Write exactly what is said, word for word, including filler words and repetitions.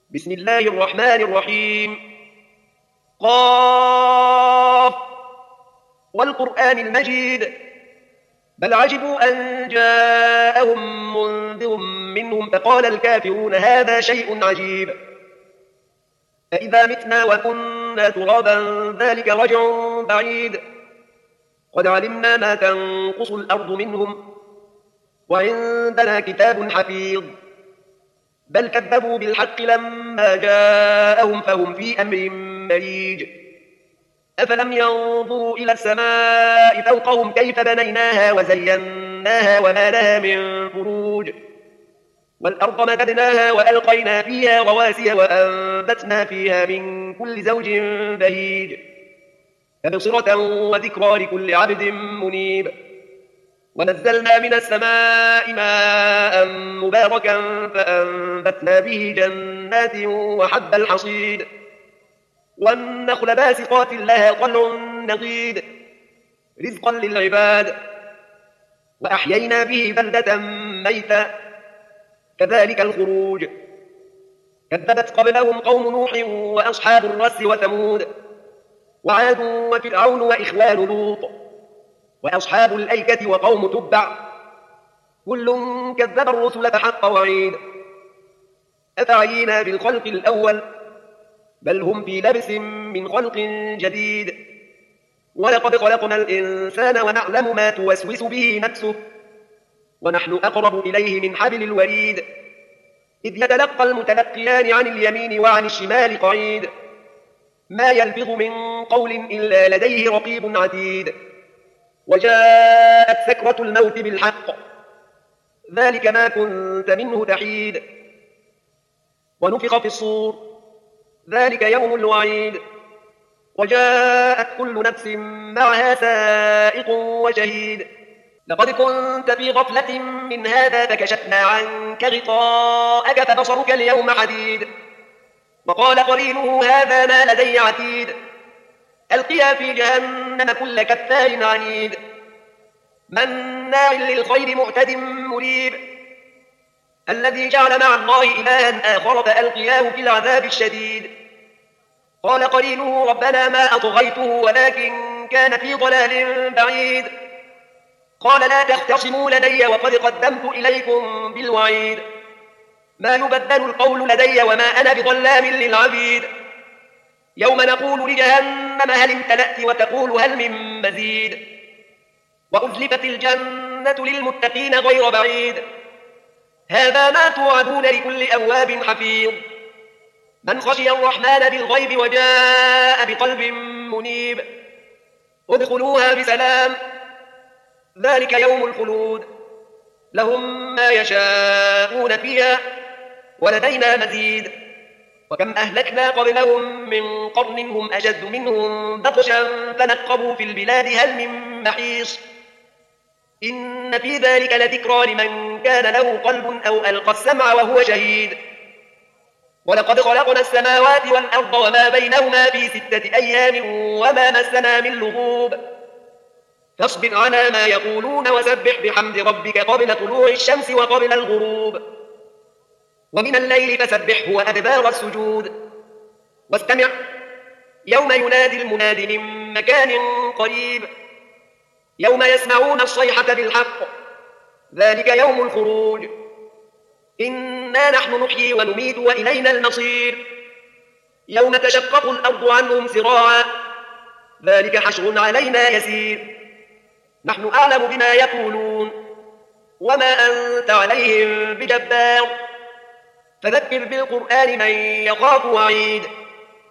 بسم الله الرحمن الرحيم. قاف والقرآن المجيد بل عجبوا أن جاءهم منذر منهم فقال الكافرون هذا شيء عجيب أإذا متنا وكنا ترابا ذلك رجع بعيد قد علمنا ما تنقص الأرض منهم وعندنا كتاب حفيظ بل كذبوا بالحق لما جاءهم فهم في أمر مريج أفلم ينظروا إلى السماء فوقهم كيف بنيناها وزيناها وما لها من فروج والأرض مددناها وألقينا فيها رواسي وأنبتنا فيها من كل زوج بهيج تبصرة وذكرى لكل عبد منيب ونزلنا من السماء ماء مباركا فأنبتنا به جنات وحب الحصيد والنخل باسقات لها طلع نضيد رزقا للعباد وأحيينا به بلدة ميتا كذلك الخروج كذبت قبلهم قوم نوح وأصحاب الرس وثمود وعاد وفرعون وإخوان لوط وأصحاب الأيكة وقوم تبع كل كذب الرسل فحق وعيد أفعينا بالخلق الأول بل هم في لبس من خلق جديد ولقد خلقنا الإنسان ونعلم ما توسوس به نفسه ونحن أقرب إليه من حبل الوريد إذ يتلقى المتلقيان عن اليمين وعن الشمال قعيد ما يلفظ من قول إلا لديه رقيب عتيد وجاءت سكرة الموت بالحق ذلك ما كنت منه تحيد ونفخ في الصور ذلك يوم الوعيد وجاءت كل نفس معها سائق وشهيد لقد كنت في غفلة من هذا فكشفنا عنك غطاءك فبصرك اليوم حديد وقال قرينه هذا ما لدي عتيد ألقيا في جهنم كل كفار عنيد مناع للخير معتد مريب الذي جعل مع الله إلها آخر فألقياه في العذاب الشديد قال قرينه ربنا ما أطغيته ولكن كان في ضلال بعيد قال لا تختصموا لدي وقد قدمت إليكم بالوعيد ما يبدل القول لدي وما أنا بظلام للعبيد يوم نقول لجهنم هل امتلأت وتقول هل من مزيد وأزلفت الجنة للمتقين غير بعيد هذا ما توعدون لكل أواب حفيظ من خشي الرحمن بالغيب وجاء بقلب منيب ادخلوها بسلام ذلك يوم الخلود لهم ما يشاءون فيها ولدينا مزيد وكم أهلكنا قبلهم من قرن هم أشد منهم بطشا فنقبوا في البلاد هل من محيص إن في ذلك لذكرى لمن كان له قلب أو ألقى السمع وهو شهيد ولقد خلقنا السماوات والأرض وما بينهما في ستة أيام وما مسنا من لغوب فاصبر على ما يقولون وسبح بحمد ربك قبل طلوع الشمس وقبل الغروب ومن الليل فسبحه وأدبار السجود واستمع يوم ينادي المناد من مكان قريب يوم يسمعون الصيحة بالحق ذلك يوم الخروج إنا نحن نحيي ونميت وإلينا المصير يوم تشقق الأرض عنهم سراعا ذلك حشر علينا يسير نحن أعلم بما يقولون وما أنت عليهم بجبار فذكر بالقرآن من يخاف وعيد